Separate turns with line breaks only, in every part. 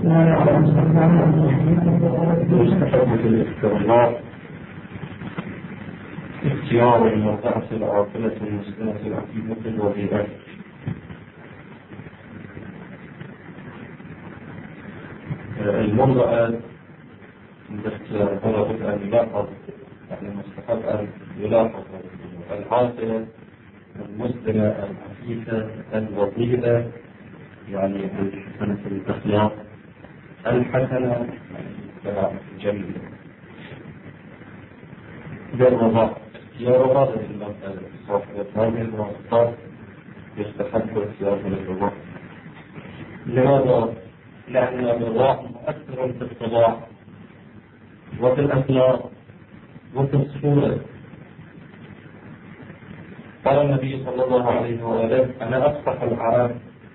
يستحب في الاستغراق اختيار المرضعة العاقلة المسلمة العقيمة الوظيفة. المرضعة باختيار طلب أن يلاحظ، يعني مستحب أن يلاحظ العاقلة المسلمة العفيفة الوظيفة، يعني الحسنة الأخلاق الحسنة جميلة بالرضاعة. اختيار هذه المسألة صاحبة هذه المواصفات يستحق اختيارها للرضاعة. لماذا؟ لأن الرضاعة مؤثر في الطباع وفي الأخلاق وفي الصورة. قال النبي صلى الله عليه وآله: أنا أفصح العرب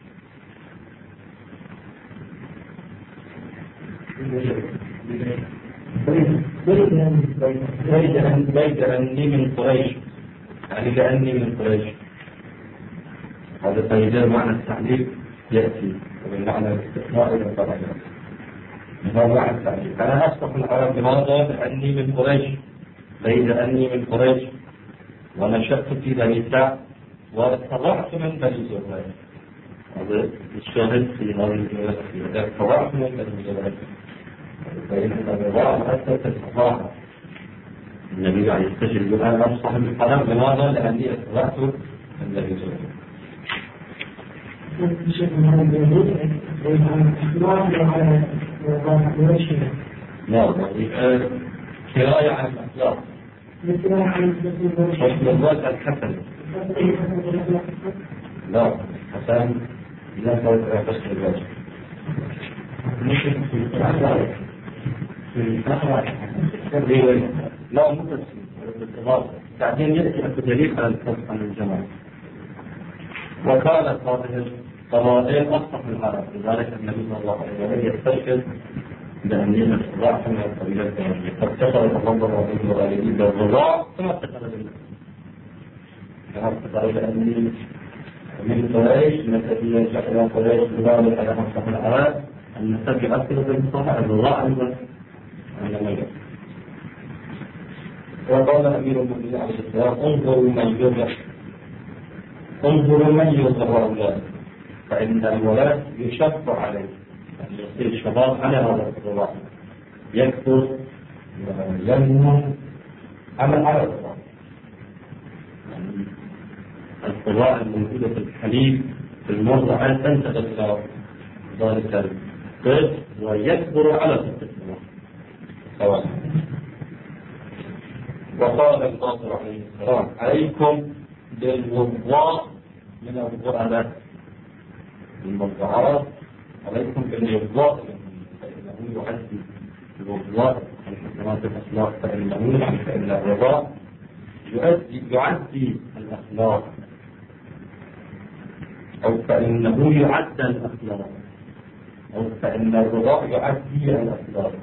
بيد أني من قريش، يعني لأني من قريش. هذا فإذا معنى التعليق يأتي وبالمعنى الاستثناء إلى طبعا. هذا معنى التعليق. أنا أفصح العرب لماذا؟ لأني من قريش، بيد أني من قريش ونشأت في بني سعد واتبعت من بني زهير. هذا الشاهد في هذه الجملة، اتبعت من بني زهير. فإن الرضاعة مؤثرة في الصحاحة. النبي عليه الصلاة والسلام يقول: أنا أفصح القلم لماذا؟ لأني اتبعت من بني زهير. لا، كراية عن الأخلاق. حسن الوجه الحسن. لا، حسن لا فرق بين حسن الوجه. لا، مو بس بعدين يأتي الدليل على الفرق عن الجمال. وكانت هذه القضايا أصح العرب، لذلك النبي صلى الله عليه وسلم يستشهد بأن الرضاعة من القبيلة الثانية. قد كفر الله الغالبين بالرضاع كما كفر لأني من قريش نسبيا إلى قريش، لذلك على أصح العرب النسب يؤثر بالمصطلح الرضاعة أيضا. وقال أمير المؤمنين عليه السلام: انظروا من يرضع أولاده، فإن الولد يشق عليه، يعني يصير شباب على هذا الرضاع، يكثر وينمو على الرضاع. يعني الرضاع الموجودة في الحليب في المرضعة تنتقل إلى ذلك الطفل ويكبر على الطفل سواء. وقال الناصر عليه السلام: عليكم بالوضاء من الضعفاء، المرضعات عليكم بالوضاء، فإنه يعدي الوضاء الحسنات الأخلاق، فإن الرضاء يعدي الأخلاق، أو فإنه يعدى الأخلاق، أو فإن الرضاء يعدي الأخلاق.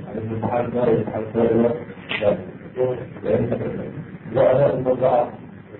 وأداء المرضعات.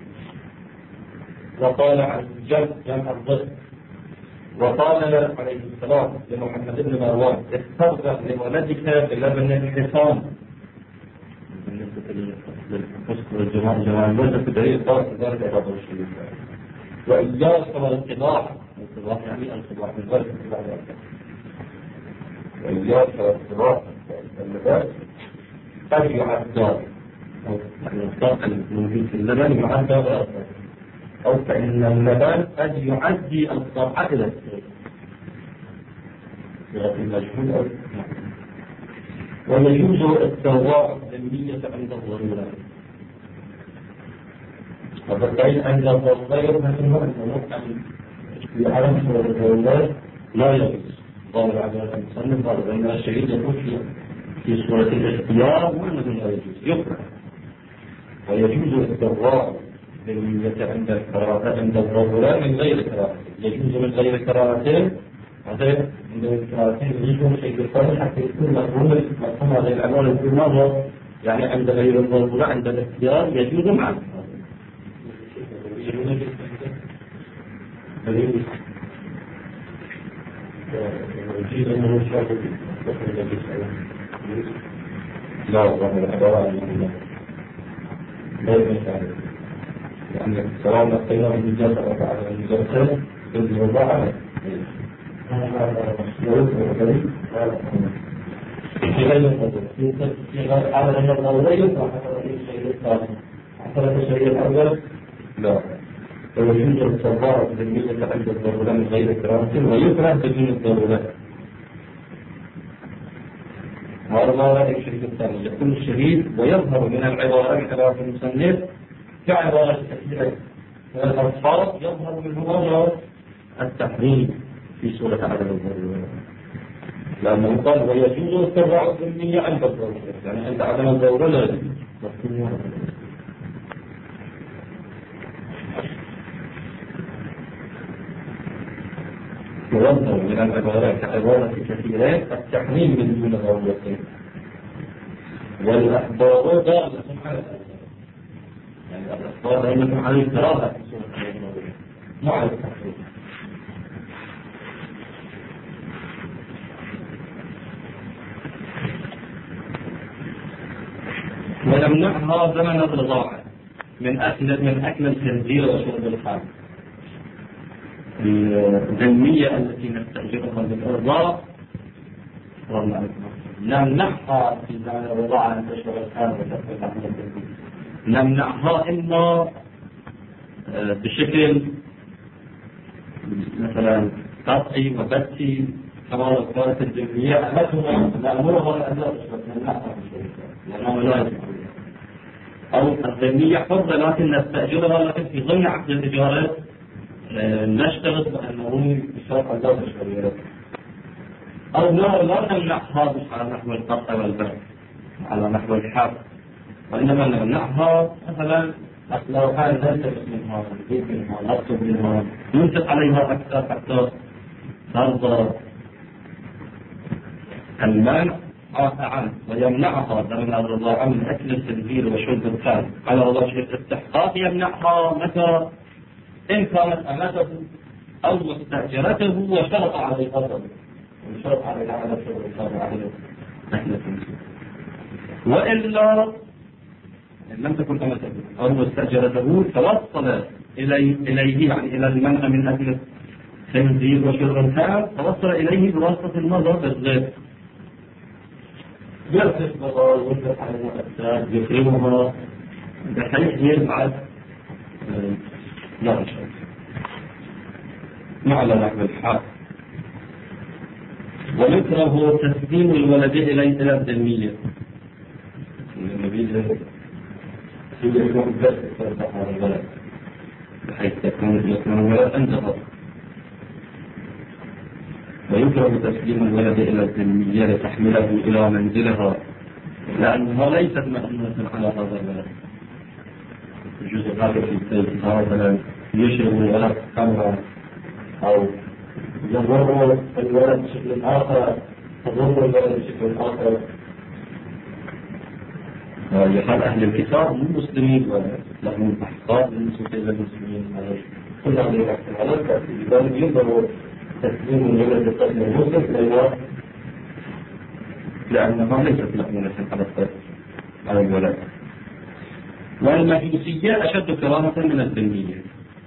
وقال عن الجد جمع الضد. وقال عليه السلام لمحمد بن مروان: استرضع لولدك بلبن الحصان. بالنسبة للحسن والجمال، جمال الوجه في دليل طارق ذلك عباد الشريف. وإياك والانقضاح، الانقضاح يعني الانقضاح من ذلك الانقضاح الأكبر. وإياك والانقضاح اللباس قد يعدى، أو يعني الطاقة الموجود في اللبن يعدى ويأثر، أو فإن اللبن قد يعدي الضرعة إلى السير بغير المجهول أو ويجوز التواعد بالنية عند الضرورة. وبالتالي عند الضرورة مثل في عالم الضرورات لا يجوز ضرر على المصنف، ضرر بين الشهيد يكون في صورة الاختيار وأنه لا يجوز يكره. ويجوز التواعد بالنية عند الكراهة عند الضرورة من غير كراهة. يجوز من غير كراهتين، هذا من غير كراهتين يجوز شيء بالفرق حتى يكون مفهوم هذه الأمور في مرة، يعني عند غير الضرورة عند الاختيار يجوز مع الكراهة. يفيد أنه شرط لا والله العبارة لا يمكن يعني سواء نقينا من الجزء على الجزء يجب الضاعة هذا مشروط وغريب في غير القدر في غير على أن الضوئية وحصل الشيء الثاني حصل الشيء الأول لا ويوجد الصبارة بالمية عند الضرورة من غير كرامة ويكره بدون الضرورة هذا ما رأي الشريك الثاني يكون الشهيد ويظهر من العبارة كما في المصنف كعبارة كثيرة والألفاظ يظهر منه مجرد التحريم في سورة عدم الضرورة لأنه قال ويجوز التبع الذمية عند الضرورة يعني عند عدم الضرورة لا يجوز يظهر من العبارات كعبارة كثيرة التحريم من دون ضرورة والأخبار ضالة على يعني الأخبار دائما على الكراهة في سورة الضرورة مو على التحريم ونمنعها زمن الرضاعة من أكل الخنزير وشرب الخمر الذمية التي نستأجرها للإرضاء نمنعها في زمن الرضاعة أن تشرب الخمر وتأكل لحم الخنزير نمنعها إما بشكل مثلا قطعي وبتي كما قالت الذمية نأمرها أن لا تشرب نمنعها لأنه لا يجب أو الذمية حرة لكن نستأجرها لكن في ضمن عقد الإجارة نشتغل بأنه بشرط أن لا تشرب أو لا نمنعها على نحو القطع والبيع على نحو الحق وإنما نمنعها مثلا لو كان نلتبس منها نزيد منها نطلب منها ننفق عليها أكثر حتى ترضى المانع عنه ويمنعها زمن الرضاعة من أكل الخنزير وشرب الخمر على وجه الاستحقاق يمنعها متى إن كانت أمته أو مستأجرته وشرط عليه قدره وشرط عليه على شرب الخمر عليه أكل الخنزير وإلا إن لم تكن أمته أو مستأجرته توصل إليه يعني إلى المنع من أكل الخنزير وشرب الخمر توصل إليه بواسطة النظر بالغير يرفق بضال ويرفق على المؤسسات يكرمها بحيث يبعد لا شيء على نحو الحق ويكره تسليم الولد إلى الذمية النبي يكون الدرس يفتح على الولد بحيث يكون الولد أنجبر ويكره تسليم الولد إلى الذمية لتحمله إلى منزلها لأنها ليست مأمونة على هذا الولد الجزء هذا في السيد مثلا يشرب الولد خمرا أو يضر الولد بشكل آخر تضر الولد بشكل آخر يقال أهل الكتاب مو مسلمين ولا لهم أحقاد بالنسبة إلى المسلمين كل هذه الاحتمالات لذلك ينظر تسليم الولد للطفل المسلم لأنها ليست مأمونة على الولد والمجوسية أشد كرامة من الذمية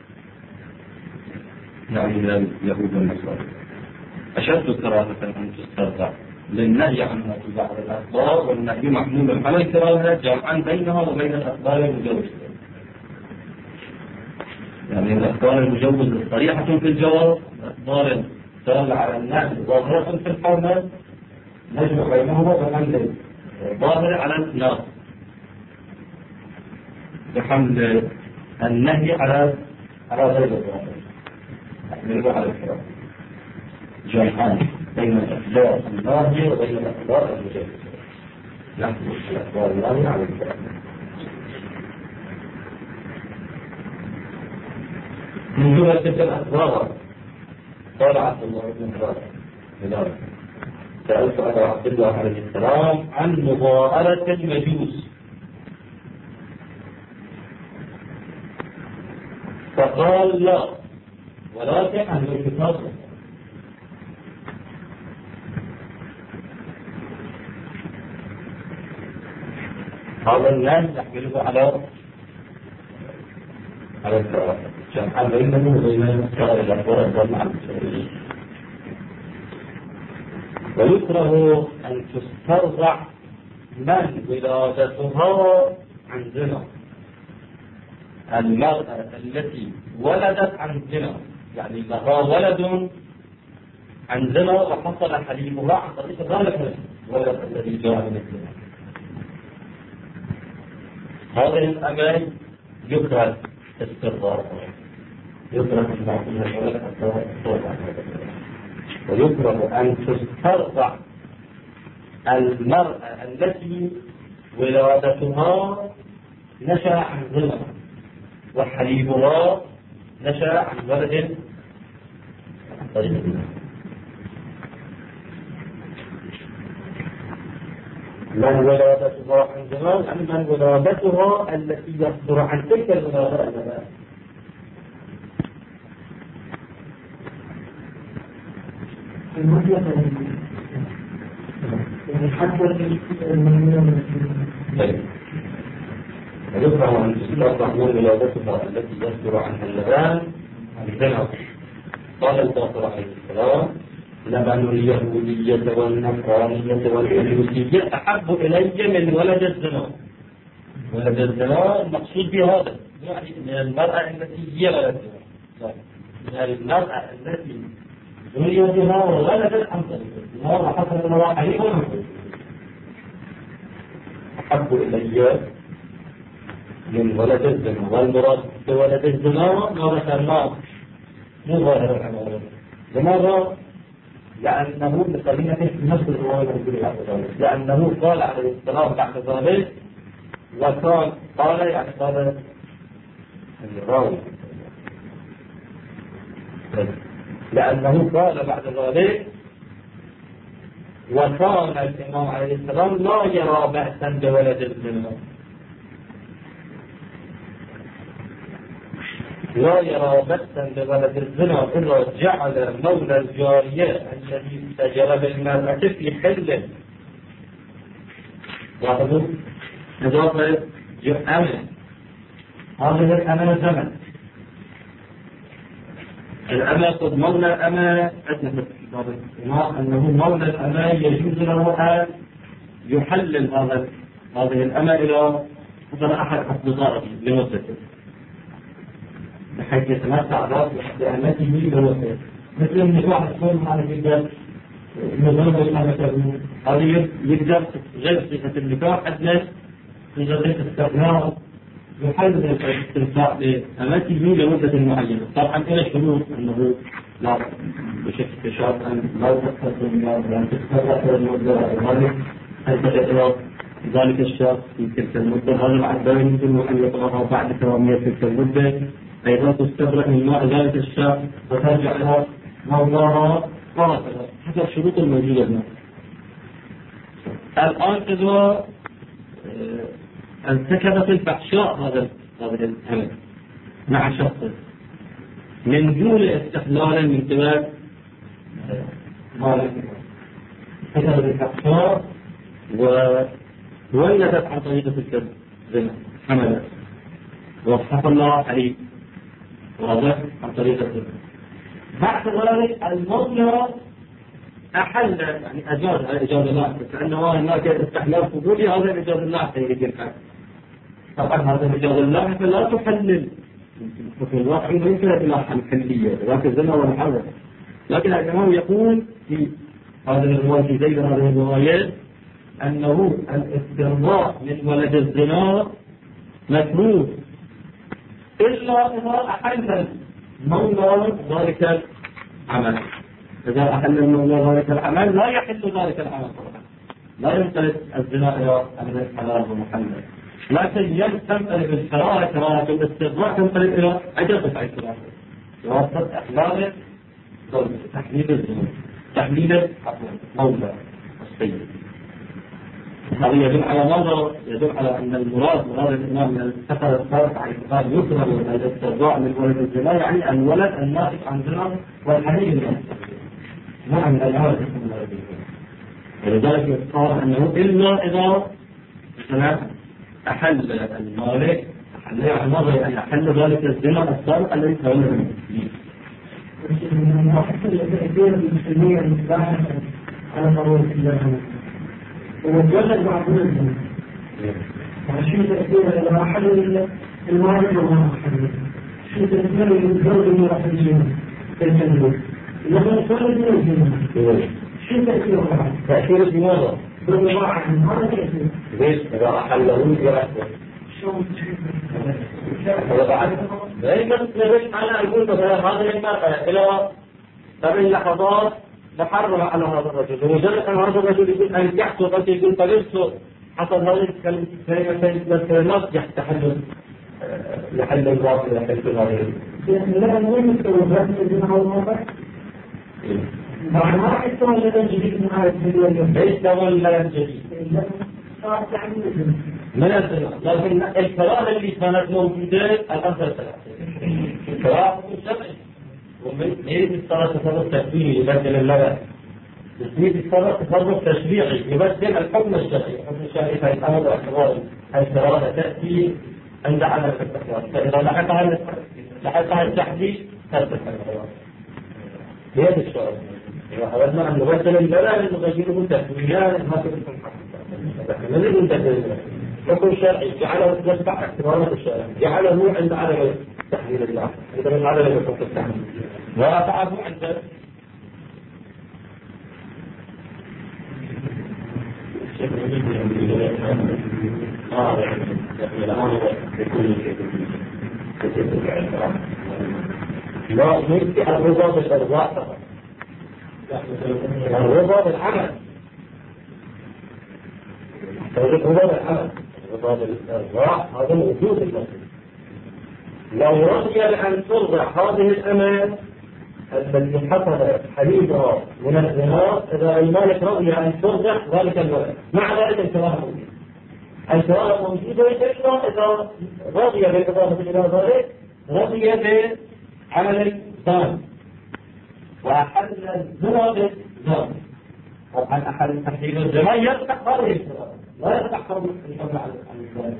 يعني من اليهود والنصارى أشد كرامة أن تسترضع للنهي عنها في بعض الأخبار والنهي محمول على الكراهة جمعا بينها وبين الأخبار المجوزة يعني الأخبار المجوزة صريحة في الجواز الأخبار الدالة على النهي ظاهرة في الحرمة نجمع بينهما بحمل ظاهر على الناس بحمل النهي على غير الظاهر يحمله على الكراهة جمعان بين الأخبار الناهية وبين الأخبار المجوزة نحمل الأخبار الناهية على الكراهة من جملة تلك الأخبار قال عبد الله بن هلال سألت أبا عبد الله عليه السلام عن مضاءلة المجوس فقال لا ولكن أهل الكتاب هذا الناس يحمله على الكراهة جمعا بينه وبين سائر الأخبار الضالة عن المسلمين. ويكره أن تسترضع من ولادتها عن زنا، المرأة التي ولدت عن زنا، يعني لها ولد عن زنا وحصل حليمها عن طريق ذلك الولد الذي جاء من الزنا. هذه الأمان يكره استرضاعها، يكره أن تعطيها الولد حتى تسترضع، ويكره أن تسترضع المرأة التي ولادتها نشأ عن زنا وحليبها نشأ عن ولد عن طريق الزنا. من ولادتها عن زنا يعني من ولادتها التي يصدر عن تلك الولادة. ويكره أن تسترضع من ولادتها التي يصدر عنها اللبان الزنا. قال الباقر عليه السلام: لبن اليهودية والنصرانية والمجوسية أحب إلي من ولد الزنا. ولد الزنا المقصود بهذا يعني من المرأة التي هي ولد الزنا، من المرأة التي زني بها وولدت عن طريق الزنا وحصل لها عليها أحب إلي من ولد الزنا. والمراد بولد الزنا ما ذكرناه مو ظاهر العبارة. لماذا؟ لأنه بقرينة نفس الرواية الموجودة، لأنه قال عليه السلام بعد ذلك وكان قال يعني قال الراوي، لأنه قال بعد ذلك وكان الإمام عليه السلام لا يرى بأسا بولد الزنا، لا يرى بأسا بولد الزنا إذا جعل مولى الجارية الذي استجر بالمرأة في حله. لاحظوا إضافة أمن، هذه الأمن زمن الأمن قد مولى الأمن عندنا في كتاب الإمام أنه مولى الأمن يجوز له أن يحلل هذه الأمن إلى مثلا أحد أصدقائه لمدته بحيث يتمتع بأمته لمدته، مثل أن واحد يكون على جدا نظام هذا يقدر غير صيغة النكاح أدنى صيغة الاستغناء يحلل الاستمتاع بأمته لمدة معينة. طبعا إلى شروط أنه لا بشكل شرط أن لا تستخدم أن تستغرق المدة الغالية إلى ذلك الشرط في تلك المدة. هذا العدد يمكن أن يطلقها بعد تمامية تلك المدة، أيضا تستغرق من ماء ذلك الشرط وترجع إلى موضوعها وهكذا حسب الشروط الموجودة هنا. الآن إذا ارتكبت الفحشاء هذا الأمر مع شخص من دون استحلالا من قبل مالك، ارتكبت الفحشاء وولدت عن طريقة الزنا حملت وحصل لها عليه واضح عن طريقة الزنا. بعد ذلك المولى أحل يعني أجاز على إجازة الله، لأنه هناك استحلال فضولي هذا إجازة الله سيريد الحال. طبعا هذا إجازة الله فلا تحلل في الواقع يمكن إلى حلية ذاك الزنا والحرة. لكن الإمام يقول في هذه الرواية في زي هذه الروايات أنه الاسترضاء من ولد الزنا مكروه إلا إذا أحل المولى ذلك العمل. إذا أحل المولى ذلك العمل لا يحل ذلك العمل طبعا، لا ينقلب الزنا إلى أمر الحلال والمحلل، لكن تنقلب الكراهة كراهة الاسترضاء تنقلب إلى عدة اعتراف بواسطة إحلال تحليل الزنا، تحليل المولى السيد. هذا يدل على ماذا؟ يدل على أن المراد هذا الإمام من السفر الصالح على اعتقاد يكره الاسترضاء من ولد الزنا يعني الولد الناتج عن زنا والحليل نعم الألعاب. ولذلك قال أنه إلا إذا أحل المالك يعني نظري أن أحل ذلك الزنا السابق الذي تولى المسلمين.
تأثير المسلمين المباحة على ضرورة الله ومجرد معقول شو تأثير إذا أحل المالك وما أحل شو تأثير الزوج اللي راح يجينا في الجنة لما يصير الزنا شو تأثيره؟
تأثير بماذا؟
بالواحد هذا تأثير
ليش؟ إذا أحله يرحل هذا بعد لكن أنا أقول مثلا هذه المرأة إلى 7 لحظات تحرم على هذا الرجل بمجرد أن هذا الرجل يقول أنكحت وقد يقول قبلت حصل هذه الكلمات يحتحل لحل الواقع لحل الغير.
لا وين التوجه الذين هو الموقع؟ ما يستوى لنا الجديد من هذا الفيديو.
ليس تولى الجديد. من الزنا، لكن الكراهة اللي كانت موجودة الآن ثلاثة. الكراهة الشرعي ومن هي الصلاة تصرف تكويني يبدل اللغة. هي الصلاة تصرف تشريعي يبدل الحكم الشرعي. الحكم الشرعي في الأمر والاعتبار الكراهة تأتي عند عدم الاستقرار. فإذا لحقها التحديد ثبت الكراهة. هي الشرع. إذا أردنا أن نبدل البلد نغيره تكوينيا ما تكون حقيقة. نريد أن تكون حكم شرعي جعله يتبع اعتبارات الشرع جعله عند عدم تحليل الله إذا من عدم الحكم التحليل ورفعه عند لا نريد الرضا بالإرضاء فقط الرضا بالعمل الرضا بالعمل الرضا بالإرضاء هذا موجود المسلم. لو رضي بأن ترضع هذه الأمان التي حصلت حديثها من الزنا إذا المالك رضي أن ترضع ذلك الولد مع ذلك الكراهة موجودة. الكراهة موجودة إلا إذا رضي بالإضافة إلى ذلك رضي بعمل الزنا وأحل الزنا بالزنا. طبعا أحل تحليل الزنا يفتح هذه الكراهة لا يفتح حرم الحمل عن الزنا.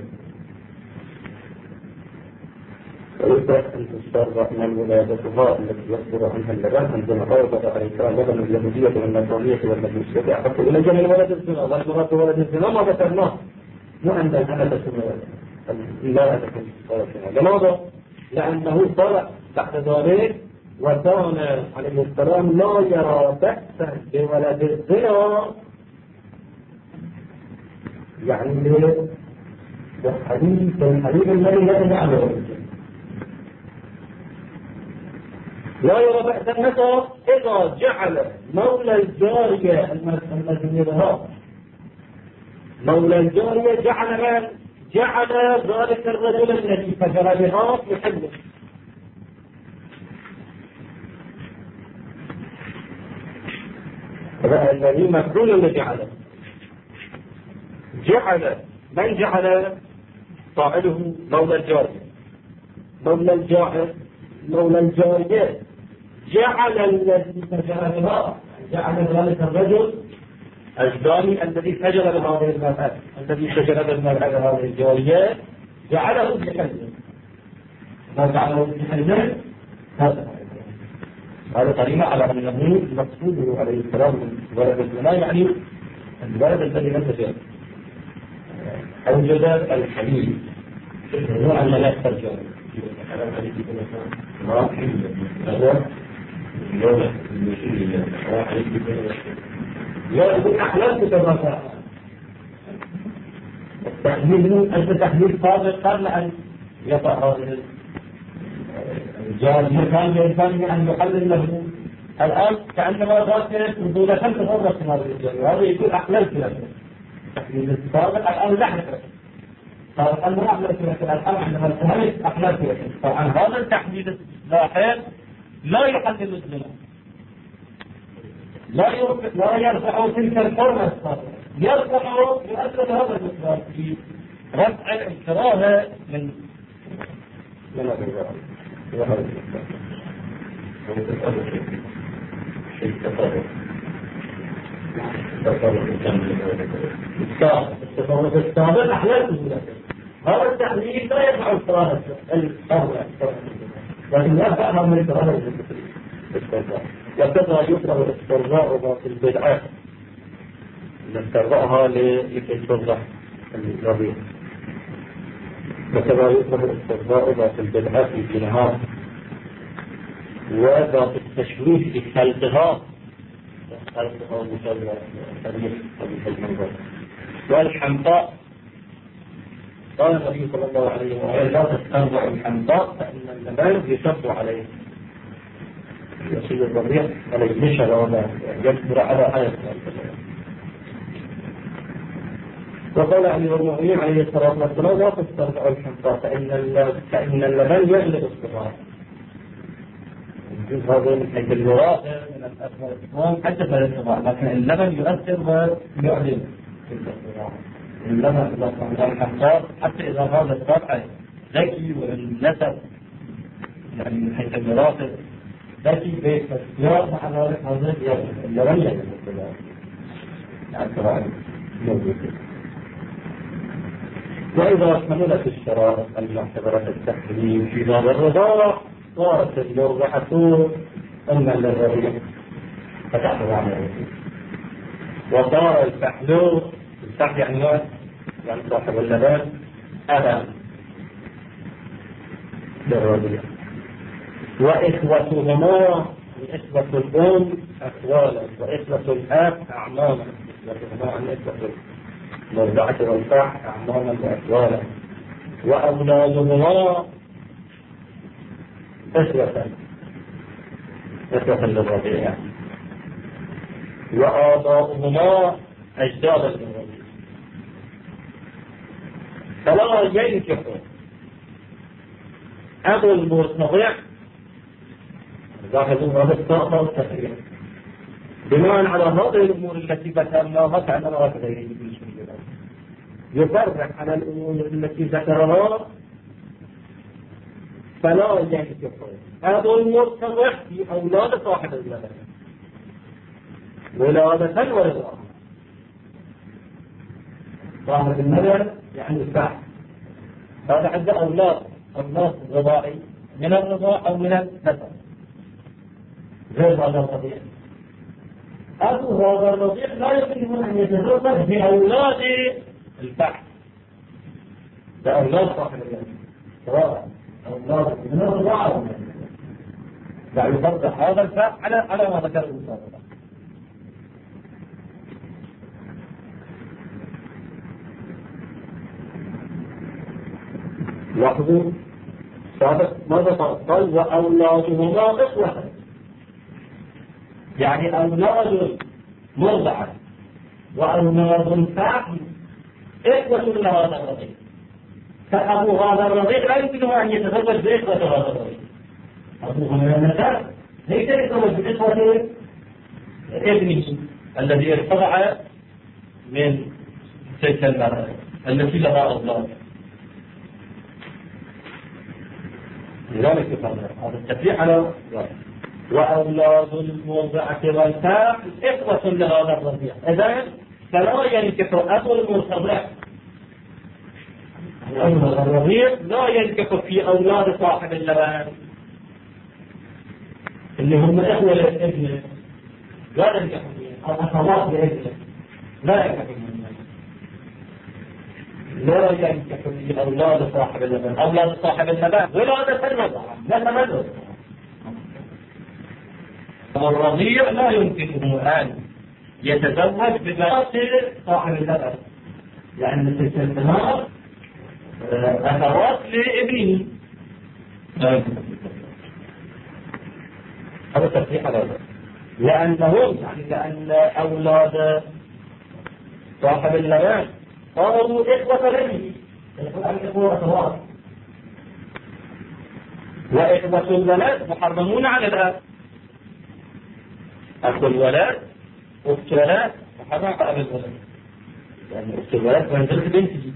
ويبدأ أن تسترضى من الولادتها التي يصدر عنها اللبن عندما أوضع عليها لبن اليهودية والنصرانية والمجوسية أحط إلى جميع ولد الزنا والمرات ولد الزنا ما ذكرناه مو عند الحدث لا تكون صلاة. لماذا؟ لأنه طلع بعد ذلك وكان عليه السلام لا يرى بأسا بولد الزنا يعني الحديث الذي لا يعلم لا يرى بأسا متى إذا جعل مولى الجارية المزنيرها مولى الجارية جعل ذلك الرجل الذي فجر بها يحله. هذا الذي مفعول اللي جعل من جعل فاعله مولى الجارية مولى الجارية جعل الذي فجر بها جعل ذلك الرجل الجاري الذي فجر بهذه المرأة الذي فجر بالمرأة هذه الجارية جعله بحله. ما جعله بحله هذا قرينة على أنه مقصوده عليه السلام من ولد الزنا يعني الولد الذي لم يفجر أوجد الحليل هو أن لا يفجر يقول أحلام كما التحليل سابق قبل أن يقع هذا الجارية كان بإمكانه أن يحلل له الآن كأنما ذات فضولة تفرق في هذه الجارية هذا يقول أحلام كما التحليل السابق الآن لحظة صار أنه أحلام كما الآن عندما التهلك أحلام كما طبعا هذا التحليل اللاحق لا يحلل الزنا لا يرفع تلك الحرمة السابقة يرفع يؤثر هذا المقدار في رفع الكراهة من التصرف السابق أحلال هذا التحليل لا يدفع الكراهة الأولى، لكن يدفعها من الكراهة الاسترضاء. وكذا يكره الاسترضاء في البدعات، نسترضاها لكي ترضع الرضيع. وكذا يكره الاسترضاء في البدعات في نهار، وذات التشويه في خلقها مسوى تاريخ المنظر. والحمقاء قال النبي صلى الله عليه وسلم لا تسترضع الحمقاء فإن اللبان يشب عليه، يصير الرضيع عليه نشر ولا يكبر على حياة. وقال علي والمؤمنين عليه الصلاة والسلام لا تسترضع الحمقاء فإن اللبان يغلب الصغار. هذا من حيث الوراثة من الأسماء حتى في الصغار، لكن اللبن يؤثر ويعلم في الصغار. اللبن إذا كان الحمقاء حتى إذا هذا الطبع ذكي والنسب يعني من حيث الوراثة ذكي بيت فالسيار مع ذلك هذا اللبن يغلب الصغار. يعني موجود. وإذا كملت الشرائط المعتبرة التحريم في باب الرضاعة صارت المرضعة أما الرضيع فتحرم على وصار الفحل الفحل يعني صاحب اللبان أبا للرضيع، وإخوتهما إخوة الأم أخوالا، وإخوة الأب أعماما، إخوتهما عن إخوة المرضعة والفحل أعماما وأخوالا، وأولادهما إخوة للرضيع، وآباؤهما أجدادا للرضيع. فلا ينكح أبو المرتضع لاحظوا هذا الطاقة والتفريع بناء على هذه الأمور التي ذكرناها كأننا غيره يفرق على الأمور التي ذكرها. فلا ينكح أبو المرتضع في أولاد صاحب اللبن ولادة ورضاعة. صاحب اللبن يعني الفحل، هذا عنده أولاد رضاعي من الرضاع أو من النسب غير هذا الرضيع. أبو هذا الرضيع لا يمكن أن يتزوج بأولاد الفحل، بأولاد صاحب اللبن سواء أولاد من الرضاعة أو من النسب. لا يفرق هذا الفحل على ما ذكر المسابقة. لاحظوا سابق ماذا قال وأولادهما إخوة، يعني أولاد مرضعة وأولاد الفحل إخوة لهذا الرضيع. فأبو هذا الرضيع لا يمكنه أن يتزوج بإخوة هذا الرضيع. أبوه من النسب ليس يتزوج بإخوة ابنه الذي ارتضع من تلك المرأة التي لها أولاد. لذلك يفرق هذا التفريع على وأولاد المرضعة والفحل إخوة لهذا الرضيع. إذن فلا ينكح أبو المرتضع الرضيع لا ينكح في أولاد صاحب اللبن اللي هم إخوة للابن، لا ينكح فيهم أخوات لابنه، لا ينكح فيهم، لا ينكح في أولاد صاحب اللبن. أولاد صاحب اللبن ولادة الرضاعة لا تملك. الرضيع لا يمكنه أن يتزوج ببنات صاحب اللبن، يعني مثل البنات أخوات لابنه. هذا تفريق على ذلك، لأنهم لأن أولاد صاحب اللبن صاروا إخوة لابنه، إخوة أخوات، وإخوة الولد محرمون على الأب. أخو الولد أخت الولد محرم على أبي الولد، يعني أخت الولد منزلة بنته.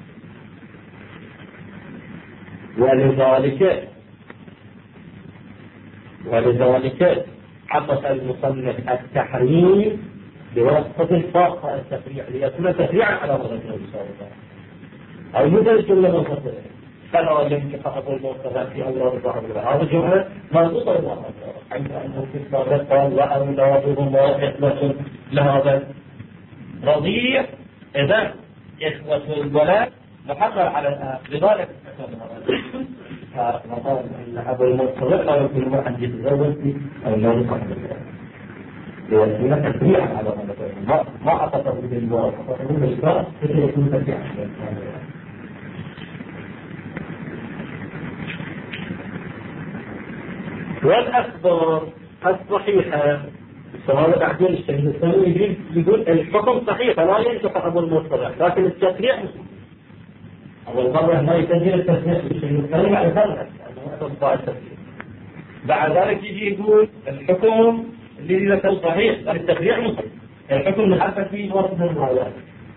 ولذلك عطف المصنف التحريم بواسطة الفاقة التفريع ليكون تفريعا على ذلك الرسالة. أو يوجد جملة منفصلة فلا ينكح أبو المرتضى في الله ظهر له. هذا جملة مربوطة بالله حيث أنه في الصلاة قال وأولادهم وإخوة لهذا رضيع. إذا إخوة الولد محرر على الآب لذلك فقال أن أبو المرتضى لا يمكن أن يتزوج أو لا يصح لأنه تشريعا على هذا ما أعتقد بالله فقالوا الإسلام يكون تشريعا. والأخبار الصحيحة فهذا بعدين الشيخ الثاني يقول الحكم صحيح فلا ينكح أبو المرتضى لكن التشريع أول مرة ما يسجل التشريع الشيخ الثاني بعد ذلك بعد ذلك يجي يقول الحكم الذي ذكر صحيح لكن التشريع مصحيح. الحكم محدد فيه وصف الروايات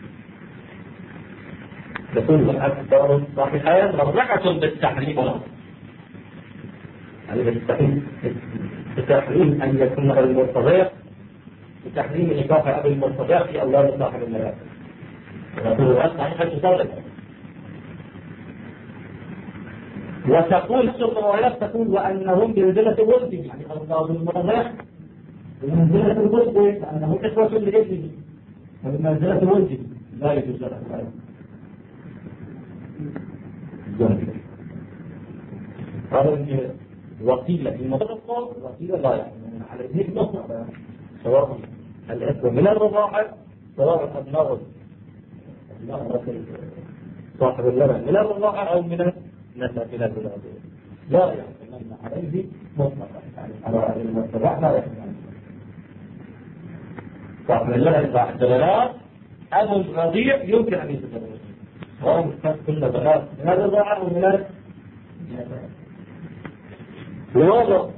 يقول الأخبار الصحيحة مرجعة بالتحريم بتحريم أن يكون أبو المرتضى بتحريم نكاح أبي المرتضى في الله صاحب الملاك. وتقول الروايات تقول وأنهم بمنزلة ولد يعني أبو المرتضى بمنزلة الولد لأنه إخوة لابنه وبمنزلة ولد لا يجوز له هذا وقيلة في المطلقة وقيلة لا يعني على ذلك مطلقة سواء الإخوة من الرضاعة سواء أبناء صاحب اللبن من الرضاعة أو من النسب من الولادة لا يحتملنا عليه مطلقة يعني على المرتبع لا يحتملنا صاحب اللبن بعد بنات أبو الرضيع يمكن أن يتزوج سواء كل بنات من الرضاعة أو من النسب. لماذا؟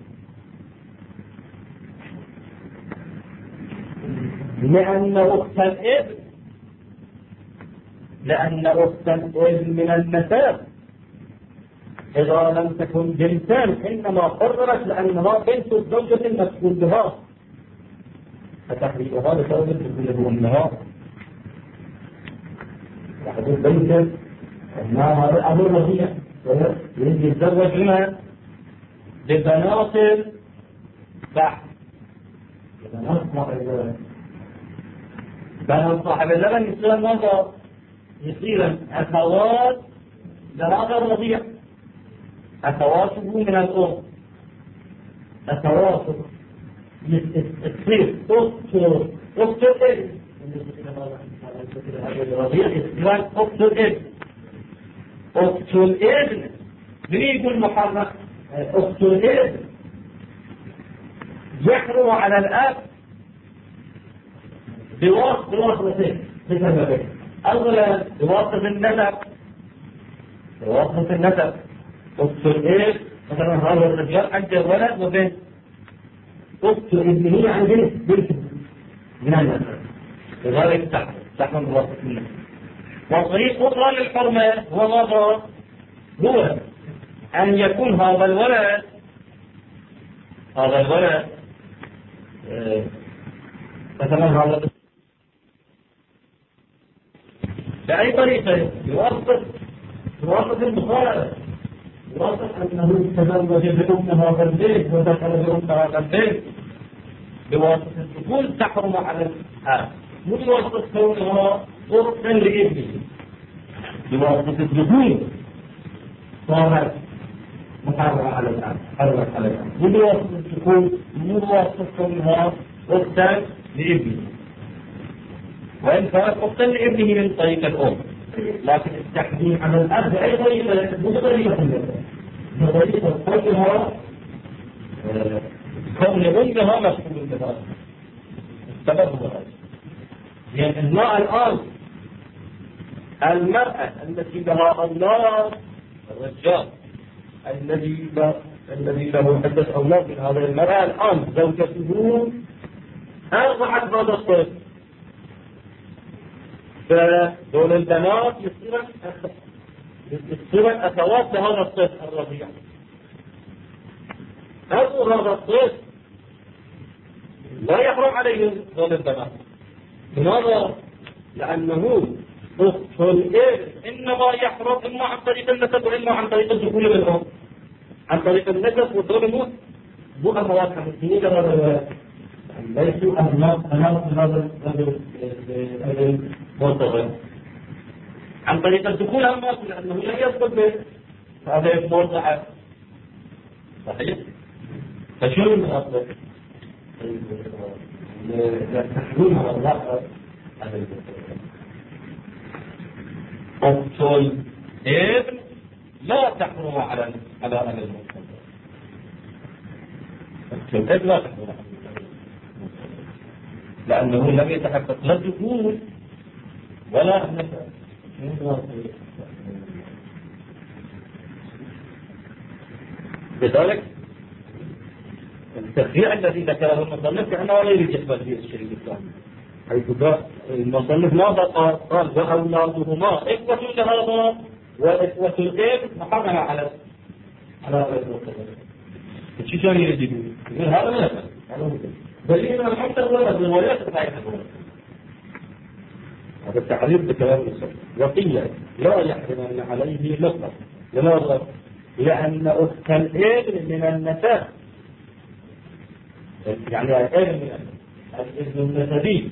لأن أخت الابن من النسب إذا لم تكن بنتان إنما قررت لأنها بنت الزوجة المسؤول بها فتحريقها لسبب تكون أمها يحدث بنت أنها أبو الرضيع يجي يتزوج منها ببنات بعد بنات صاحب اللبن يصير ماذا؟ يصير أخوات لهذا الرضيع أخواته من الأم أخواته تصير أخت الابن الرضيع يصير أخت الابن أخت الابن من يقول محرك أخت الابن يحرم على الأب بواسطتين بسببين. أولا بواسطة النسب أخت الابن مثلا هذا الرجال عنده ولد وبنت أخت ابنه عن بنت من النسب لذلك تحرم بواسطة النسب. وطريق أخرى للحرمة هو ماذا؟ هو أن يكون هذا الولد مثلا هذا بأي طريقة يوافق المخالفة يوافق أنه تزوج بأم هذا البيت ودخل بأم هذا البيت بواسطة الدخول تحرم على الآب مو بواسطة كونها أختا لابنه بواسطة الدخول صارت محرمة على الآن حرمت على الآن مو بواسطة الدخول مو بواسطة كونها أختا لابنه وإن كانت أختا لابنه من طريق الأم لكن التحديد على الأب بأي طريقة مو بطريقة بطريقة كونها كون أمها مسؤول بها السبب هو هذا. يعني المرأة الآن المرأة التي لها أولاد الرجال الذي له عدة أولاد من هذه المرأة الآن زوجته أرضعت هذا الطفل فدول البنات يصيرن أخوات لهذا الطفل الرضيع. أبو هذا الطفل لا يحرم عليه دول البنات. لماذا؟ لأنه أخت الابن إنما يحرم إما عن طريق النسب وإما عن طريق الدخول بالأم. عن طريق النسب والدخول بالأم مو أموات حمسية ولا ليسوا أموات هذا المرتضى. عن طريق الدخول أموات لأنه لا يدخل به هذا المرضع. صحيح؟ فشو المرضع؟ تحريم الرأس على الابن. أخت الابن لا تحرم على المرتضى. أخت الابن لا تحرم على المرتضى لأنه لم يتحقق لا الدخول ولا النسب. لذلك التفريع الذي ذكره المصنف كأنه لا يريد يقبل به الشريك الثاني، حيث المصنف ماذا قال وأولادهما إخوة لهذا وإخوة الابن محرمة على المرتضى. شو كان يريد يقول هذا لا يفعل دليل أن حتى الولد الروايات لا يفعل. هذا التعريف بكلام المصنف. وقيل لا يحرم عليه مطلقا. لماذا؟ لأن أخت الابن من النسب، يعني الابن النسبي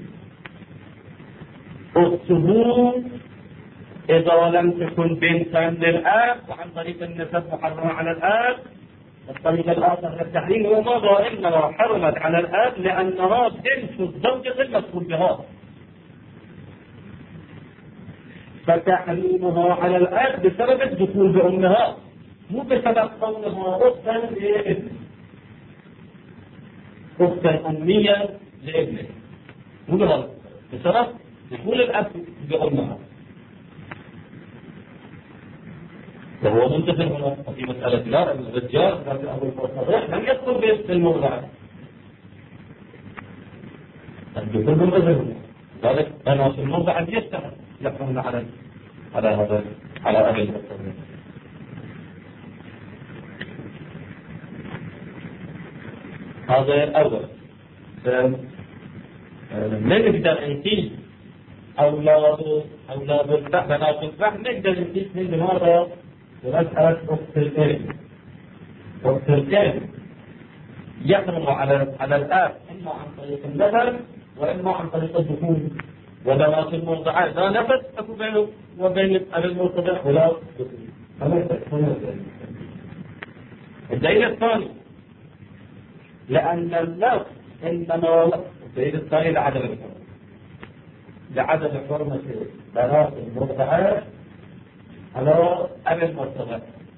أخته إذا لم تكن بنتا للآب وعن طريق النسب محرمة على الآب. الطريق الآخر للتحريم هو ماذا؟ إنما حرمت على الآب لأنها بنت الزوجة المذكور بها، فتحريمها على الآب بسبب الدخول بأمها مو بسبب كونها أختا لابن، أختا أمية لابنه، مو بهذا بسبب دخول الأب بأمها. وهو منتفع هنا في مسألة لا الرجال أبو الصحيح لم يدخل بالمرضعة. الدخول بالمرضعة ذلك أنا في المرضعة يشتغل يحرمون على هذا على أبي الصحيح. هذا الأول. نقدر نقيس أولاد الفهم بنات الفهم نقدر نقيس من هذا مسألة أخت الابن. أخت الابن يحرم على الآب إما عن طريق النسب وإما عن طريق الدخول. وبنات المرضعة لا نسب أكو بينه وبين أبي المرتضى ولا دخول. الدليل الثاني لأن النص إنما الدليل الثاني لعدم حرمة بنات المرضعات على أبي المرتضى،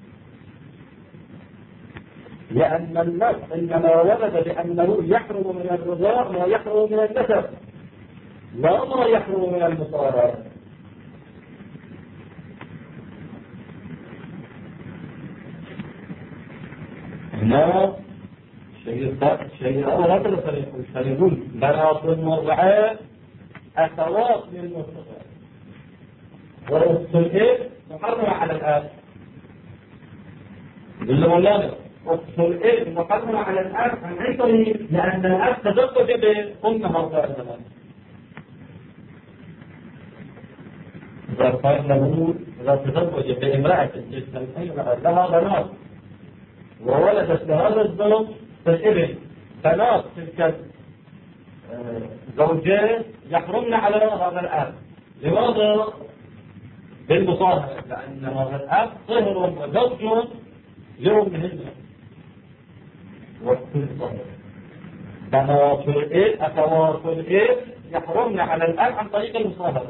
لأن النص إنما ورد بأنه يحرم من الرضاع ما يحرم من النسب لا ما يحرم من المصارعة. هنا شيء أول هذا يقول بنات المرضعات أخوات للمرتضى وأخت الابن محرمة على الآب. يقول له أخت الابن محرمة على الآب عن أي طريق؟ لأن الآب تزوج بأمها قائمة. إذا تزوج بامرأة لها بنات وولدت لهذا الزوج فالابن بنات تلك زوجين يحرمن على هذا الآب. لماذا؟ بالمصاهرة، لأن هذا الآب صهر وزوج لأمهن. بنات الابن أخوات الابن يحرمن على الآب عن طريق المصاهرة.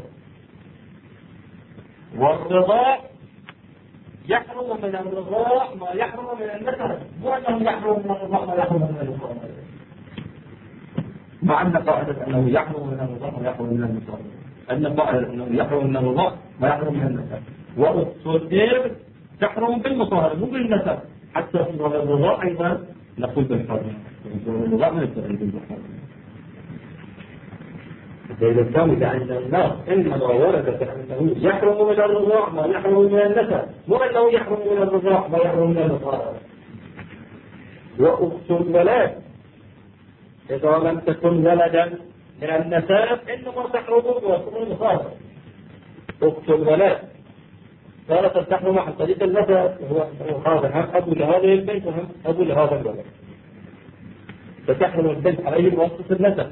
والرضاع يحرم من الرضاع ما يحرم من النسب، مو أنه يحرم من الرضاع ما يحرم من المصاهرة، مع أن قاعدة أنه يحرم من الرضاع ما يحرم من المصاهرة، أن قاعدة أنه يحرم من الرضاع ما يحرم من النسب. وأخت الابن تحرم بالمصاهرة مو بالنسب، حتى في الرضاع أيضا نقول بالحرم، الرضاع ما يستعين بالحرم. الدليل الثاني لأن الناس إنما وردت أنه يحرم من الرضاع ما يحرم من النسب، مو أنه يحرم من الرضاع ما يحرم من المصاهرة. وأخت الولد إذا لم تكن ولدا من النسب إنما تحرم وتكون المصاهرة. أخت الولد صارت تحرم عن طريق النسب، هو هذا هم أبو لهذه البنت وهم أبو لهذا الولد، فتحرم البنت عليه بواسطة النسب.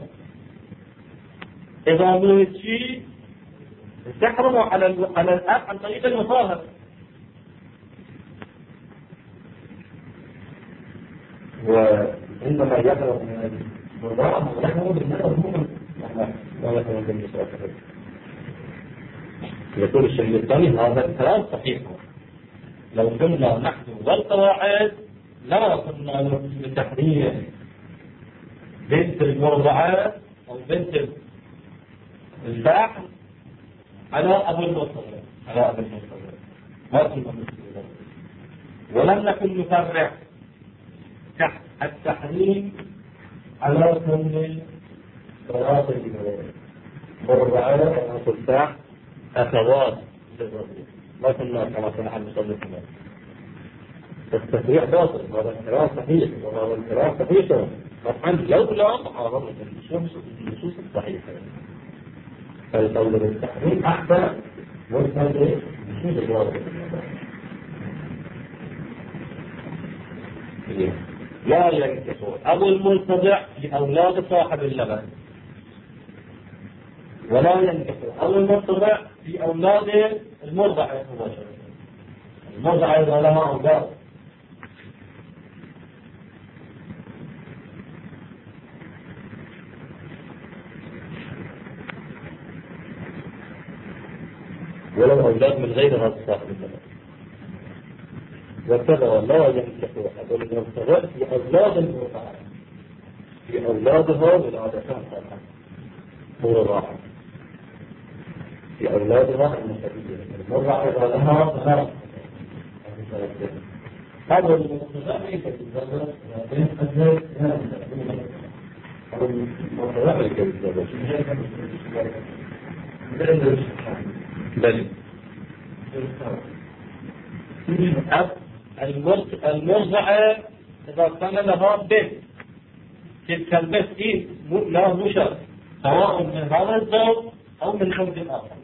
إذا نريد شيء تحرم على الأب عن طريق المصاهرة. وعندما يحرم المضاعف يحرم بالنسبة لا يحرم بالنسبة. يقول الشيخ الثاني هذا الكلام صحيح. لو كنا نحن والقواعد لا كنا بتحريم بنت المرضعات أو بنت الفاحل على أبو المصطلح، ما كنا مسلمين، ولم نكن نفرق التحريم على كل صلاة المرضعات أو الفاحل أخوات للرجل، ما كنا كما صنع المصنف. التفريع باطل، هذا الكلام صحيح وهذا الكلام صحيح طبعا لولا معارضة النصوص الصحيحة. فالقول بالتحريم أحسن والقول بشيء الواضح. لا ينكح أبو المرتضع لأولاد صاحب اللبن، ولا ينكح أبو المرتضع لأولاد المرضع مباشرة. المرضع إذا لها أولاد ولو أولاد من غير هذا الصاحب اللبن. وكذا لا ينكح أبو المرتضع في أولاد المرضع، في أولادها والعادتان طبعا مرضعة، في أولادها النسبية. المرضعة إذا لها ثلاث هذا المرتضع ليس بالزوج بين الزوج أو المرتضع ليس بالزوج بل المرضعة إذا كان لها بنت تلك البنت لا مشر سواء من هذا الزوج أو من زوج آخر.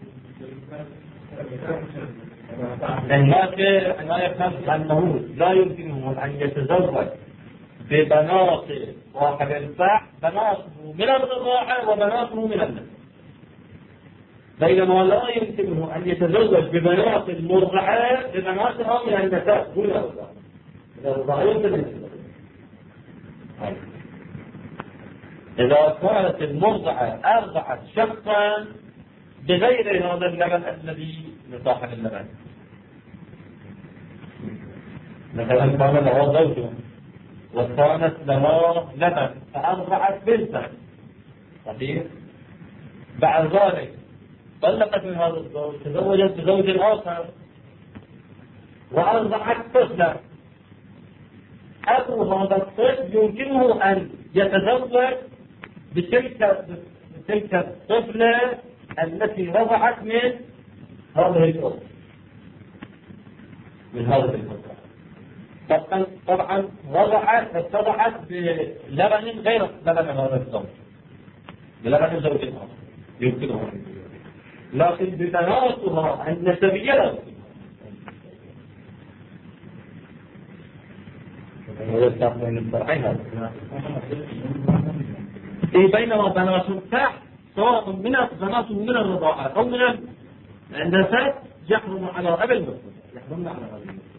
هناك أنا يفهم أنه لا يمكنه أن يتزوج ببنات صاحب الفاح، بناته من الرضاعة وبناته من النسب، بينما لا يمكنه أن يتزوج ببنات المرضعة ببناتها من النسب دون الرضاعة. إذا كانت المرضعة أرضعت شخصا بغير هذا اللبن الذي لصاحب اللبن، مثلا كان لها زوج وكانت لها لبن فأرضعت بنتا صحيح، بعد ذلك طلقت من هذا الزوج تزوجت بزوج آخر وأرضعت طفلا، أبو هذا الطفل يمكنه أن يتزوج بتلك الطفلة التي رضعت من هذه الأم، من هذا الطفل. طبعا رضعت بلبن غير لبن هذا الزوج، بلبن زوج آخر يمكنه، لكن ببناتها النسبية لا بينما بنات الفاح سواء من بناته من الرضاعة أو من النسب يحرم على أبي المرتضع، يحرمنا على أبي المرتضع.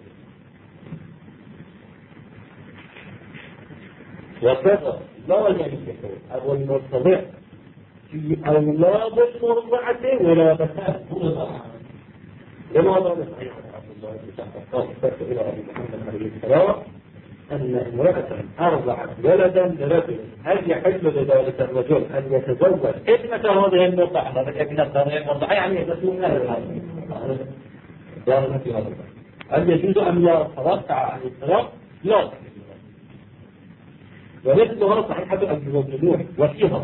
وكذا لا ينكح أبو المرتضع في أولاد المرضعة ولا بسات مرضعة. لماذا نصحيح عبد الله بن سعد إلى أبي محمد عليه السلام أن امرأة أرضعت ولدا لرجل، هل يحل لذلك الرجل أن يتزوج ابنة هذه المرضعة؟ ابنة هذه المرضعة يعني ابنة هذا هل يجوز أن يتوقع عن الطلاق؟ لا، ومثلها صحيحة الجنوح وفيها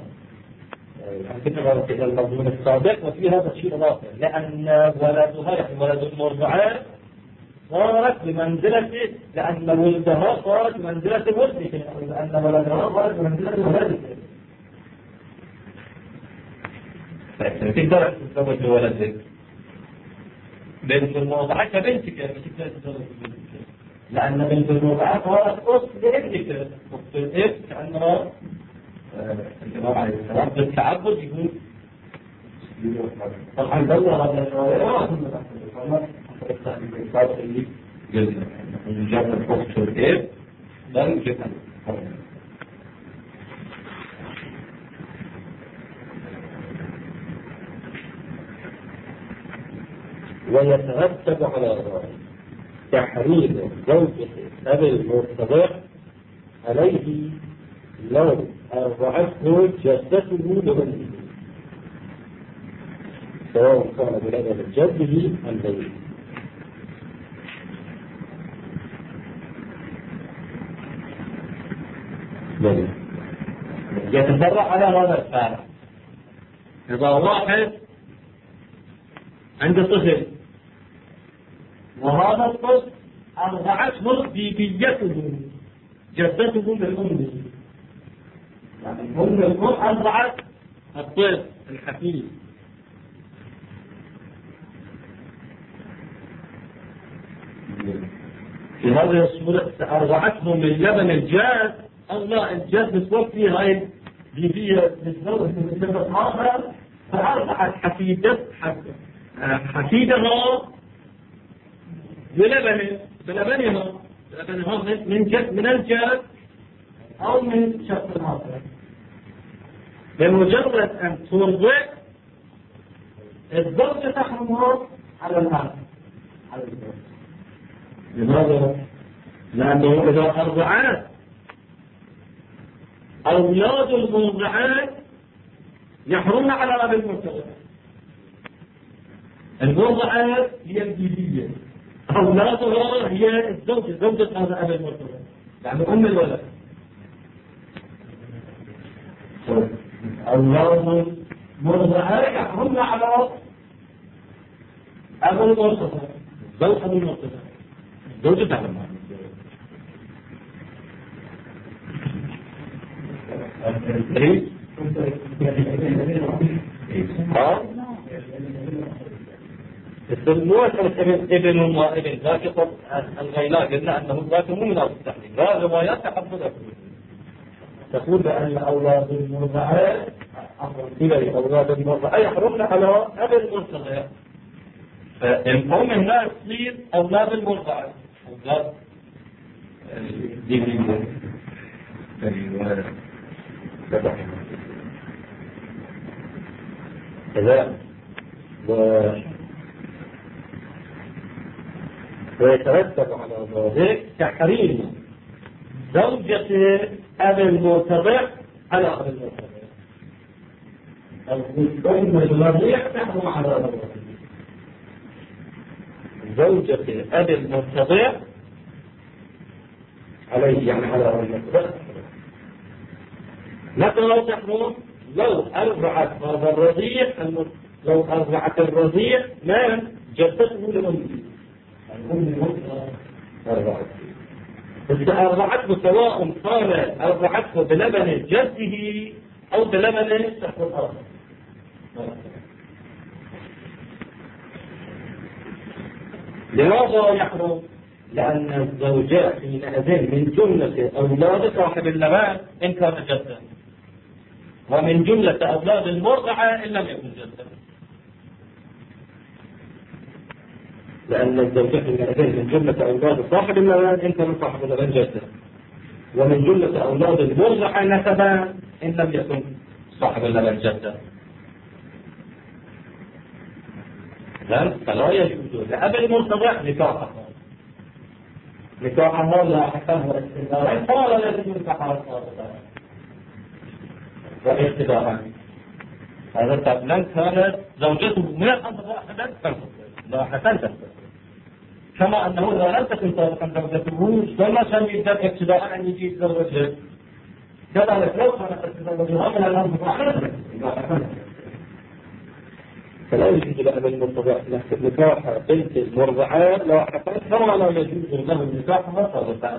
كده المضمون السابق وفي هذا الشيء اضافه، لان ولدها يعني ولد المرضعات صارت بمنزله، لان ولدها صارت بمنزله ولدك، لان ولدها صارت بمنزله ولدك. تقدر تتزوج بولدك بنت المرضعة كبنتك مش تتزوج بنتك، لأن بنت المرضعة صارت أخت لابنك، أخت الابن كأنها الإمام عليه السلام بالتعبد يقول طبعا دور هذا الروايات اللي قلنا من جهة أخت الابن لا يوجد
ويترتب على ذلك تحريم زوجة أبي المرتضع عليه لو أرضعته جدته لأمه سواء كان بلبن جده أم غيره.
يتفرع على هذا الفارق. إذا واحد عنده طفل وهذا الطفل أرضعته بيبيته جدته من أمه، يعني أم الطفل أرضعت الطفل الحفيد، في هذه الصورة أرضعته من لبن الجاد أو لا الجاد متوفي هاي بيبية متزوج من لبن آخر فأرضعت حفيدها بلبنها من الجاد أو من شخص آخر، بمجرد أن ترضع الزوجة تحرمها على الأرض. لماذا؟ لأنه إذا أرضعت أولاد المرضعات يحرمن على أبي المرتضع. المرضعات هي الجدية، أولادها هي الزوجة، زوجة هذا أبي المرتضع، يعني أم الولد. أولاد المرضعات يحرمن على أبي المرتضع، زوج أبي المرتضع، زوجة تعلم يسموه ابن وابن ذاك الغيلاء قلنا انه ذاك مو من التحليل، لا روايات تحفظ تقول بان اولاد المرضعات اولاد المرضعات يحرمن على ابي المرتضع، فالام الناس تصير اولاد المرضعات اولاد دينيين
كذلك. ويترتب على ذلك تحريم زوجة أبي المرتضع على أبي المرتضع. الأم الرضيع تحرم على أبي زوجة أبي المرتضع عليه، يعني على أبي المرتضع. متى لو تحرم؟ لو أرضعت هذا الرضيع، لو أرضعت الرضيع ما جدته لأمه، إذا أرضعته سواء كان أرضعته بلبن جده أو بلبن شخص آخر. لماذا يحرم؟ لأن الزوجات حينئذ من جملة أولاد صاحب اللبان إن كان جدا، ومن جملة أولاد المرضعة إن لم يكن جدا، لأن الزوجات حينئذ من جملة أولاد صاحب اللبان إن كان صاحب اللبان جدا، ومن جملة أولاد المرضعة نسبا إن لم يكن صاحب اللبان جدا. فلا يجوز لأبي المرتضع نكاحها لا حكم والاستدراء ولا يجوز نكاحها والاستدراء. هذا قبلا كانت زوجته من الأمر لا حسن، كما أنه لا لم تكن سابقا زوجته فما كان يبدأ ابتداء أن يجي يتزوجها، كذلك لو كانت تتزوجها من الأمر فلا يجوز لأبي المرتضع نكاح بنت المرضعات لا حسن، كما لا يجوز له نكاحها صارت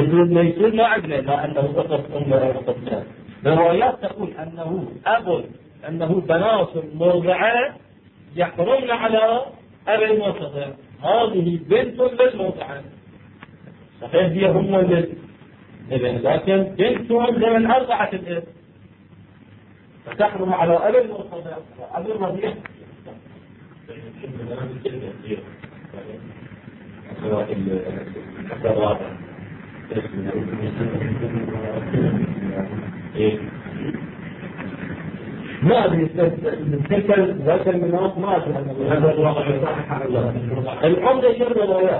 يجوز ما عندنا إلا أنه أخذ أم أو أخذ. الروايات تقول أنه أب أنه بنات المرضعة يحرمن على أبي المرتضع. هذه بنت للمرضعة صحيح هي هم الابن، لكن بنت لمن أرضعت الابن فتحرم على أبي المرتضع أبي الرضيع. ما أدري تلك ذاك المناط ما أدري العمدة شر الروايات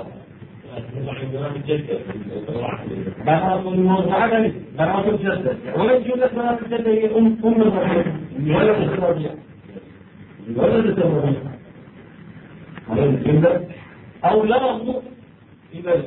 بنات المرضعة بنات الجدة ومن جملة بنات الجدة هي أم الرضيع ولد الرضيع ولد الرضيع هذا الجملة أو لا مو إلى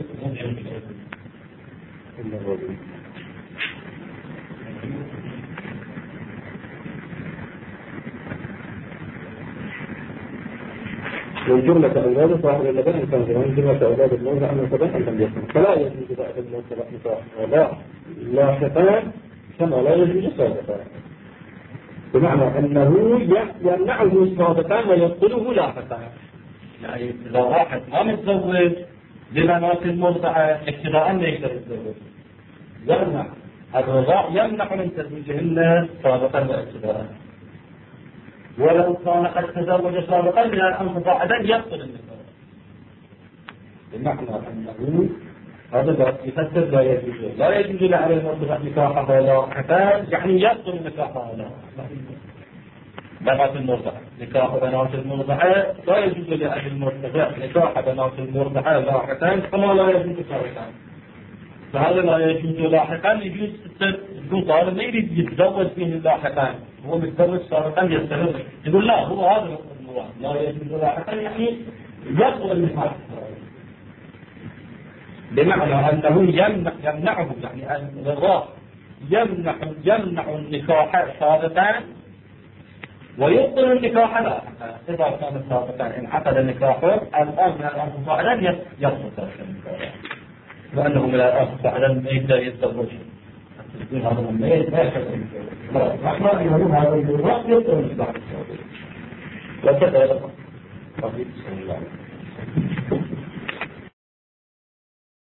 من جملة أولاد صاحب اللبن كان من جملة أولاد المرضع أن الصباح لم يكن فلا يجوز بعد المرضع نكاح ولا لاحقان كما لا يجوز سابقان، بمعنى أنه يمنعه السابقان ويبطله لاحقان.
يعني إذا واحد ما متزوج ببنات المرضعة ابتداء لا يقدر يتزوج، يمنع الرضاع يمنع من تزويجهن سابقا وابتداء، ولو كان قد تزوج سابقا من الانقطاع يبطل النكاح،
بمعنى أنه هذا يفسر لا يجوز لعلى المرضع نكاح ولا حتى
يعني يبطل النكاح هذا. بنات المرضعة نكاح بنات المرضعة لا يجوز لأهل المرتضع نكاح بنات المرضعة لاحقا كما لا يجوز سابقا، فهذا لا يجوز لاحقا. يجوز يكون طالب ما يريد يتزوج فيه لاحقا، هو متزوج سابقا يستمر، يقول لا هو هذا الموضوع لا يجوز لاحقا يعني يبطل النكاح، بمعنى أنه يمنعه يعني الرضاع يمنع النكاح سابقا ويبطل النكاح لاحقا. إذا كان سابقا انعقد النكاح الآن من الأنقطاع لن يبطل النكاح، لأنه من الأنقطاع لن يقدر يتزوج. هذا ما يحصل ما يقولون هذا الوقت يبطل النكاح وكذا.